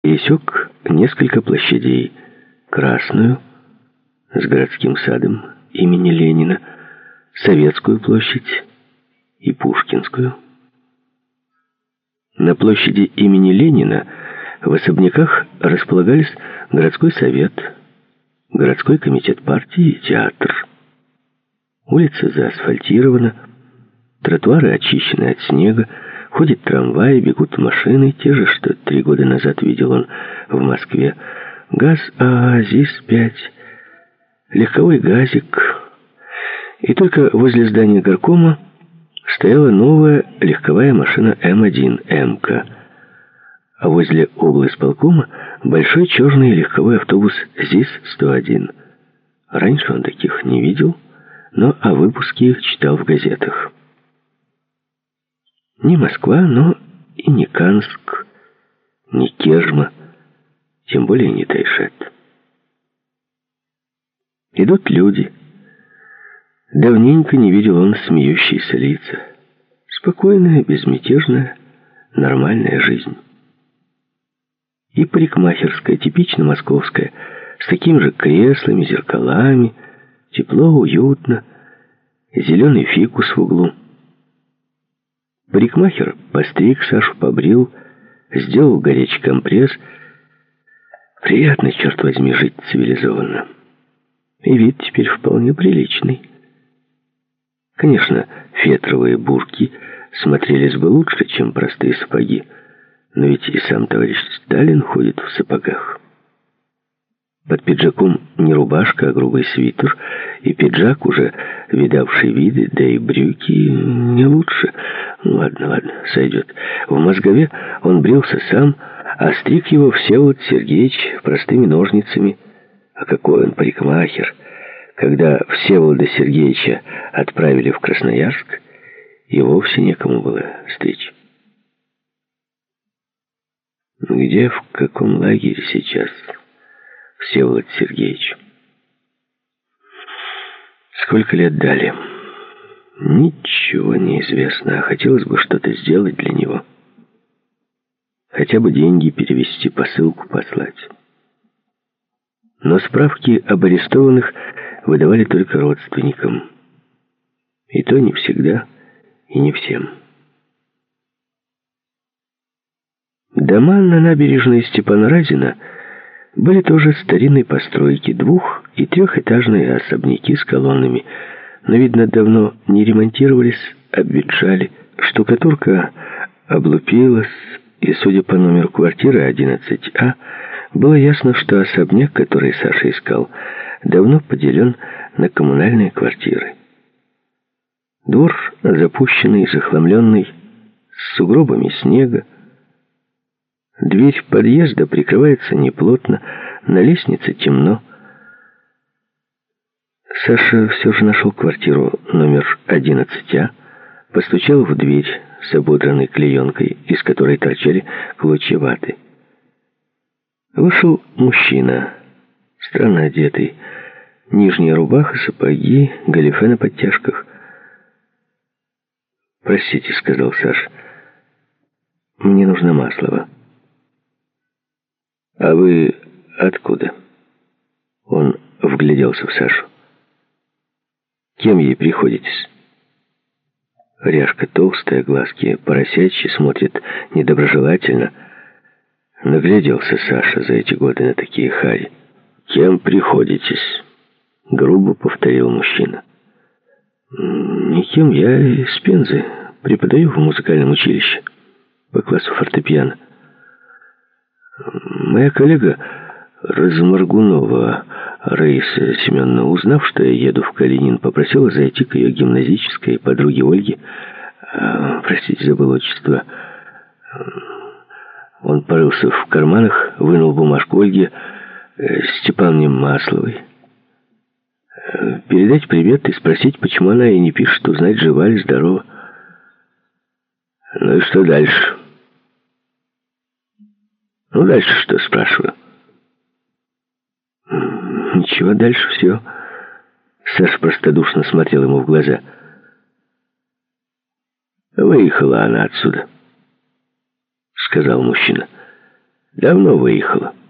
пересек несколько площадей: Красную с городским садом имени Ленина, Советскую площадь и Пушкинскую. На площади имени Ленина в особняках располагались городской совет, городской комитет партии и театр. Улица заасфальтирована, тротуары очищены от снега, ходят трамваи, бегут машины, те же, что 3 года назад видел он в Москве. ГАЗ ААЗИС-5, легковой газик. И только возле здания горкома стояла новая легковая машина М1 МК, а возле облисполкома большой черный легковой автобус ЗИС-101. Раньше он таких не видел, но о выпуске их читал в газетах. Не Москва, но и не Канск, не Кежма, тем более не Тайшет. Идут люди. Давненько не видел он смеющиеся лица. Спокойная, безмятежная, нормальная жизнь. И парикмахерская, типично московская, с такими же креслами, зеркалами, тепло, уютно, зеленый фикус в углу. Парикмахер постриг, Сашу побрил, сделал горячий компресс. Приятно, черт возьми, жить цивилизованно. И вид теперь вполне приличный. Конечно, фетровые бурки смотрелись бы лучше, чем простые сапоги, но ведь и сам товарищ Сталин ходит в сапогах. Под пиджаком не рубашка, а грубый свитер, и пиджак, уже видавший виды, да и брюки не лучше. Ладно, сойдет. В Мозгове он брился сам, а стриг его Всеволод Сергеевич простыми ножницами. А какой он парикмахер! Когда Всеволода Сергеевича отправили в Красноярск, и вовсе некому было стричь. Где, в каком лагере сейчас Всеволод Сергеевич? Сколько лет дали? Ничего не известно, а хотелось бы что-то сделать для него. Хотя бы деньги перевести, посылку послать. Но справки об арестованных выдавали только родственникам. И то не всегда, и не всем. Дома на набережной Степана Разина были тоже старинной постройки, 2- и 3-этажные особняки с колоннами, но, видно, давно не ремонтировались, обветшали. Штукатурка облупилась, и, судя по номеру квартиры 11А, было ясно, что особняк, который Саша искал, давно поделен на коммунальные квартиры. Двор запущенный, захламленный, с сугробами снега. Дверь подъезда прикрывается неплотно, на лестнице темно. Саша все же нашел квартиру номер 11А, постучал в дверь с ободранной клеенкой, из которой торчали клочья ваты. Вышел мужчина, странно одетый, нижняя рубаха, сапоги, галифе на подтяжках. «Простите», — сказал Саша, — «мне нужна Маслова». «А вы откуда?» Он вгляделся в Сашу. «Кем ей приходитесь?» Ряжка толстая, глазки поросячьи, смотрит недоброжелательно. Нагляделся Саша за эти годы на такие хари. «Кем приходитесь?» — грубо повторил мужчина. «Никем, я из Пензы, преподаю в музыкальном училище по классу фортепиано. Моя коллега Разморгунова Раиса Семеновна, узнав, что я еду в Калинин, попросила зайти к ее гимназической подруге Ольге. Простите, забыл отчество». Он порылся в карманах, вынул бумажку Ольге: «Степановне Масловой. Передать привет и спросить, почему она ей не пишет, узнать, жива ли, здорова». «Ну и что дальше?» «Ну, дальше что, спрашиваю?» «Ничего, дальше все». Саша простодушно смотрел ему в глаза. «Выехала она отсюда», — сказал мужчина. Давно выехала.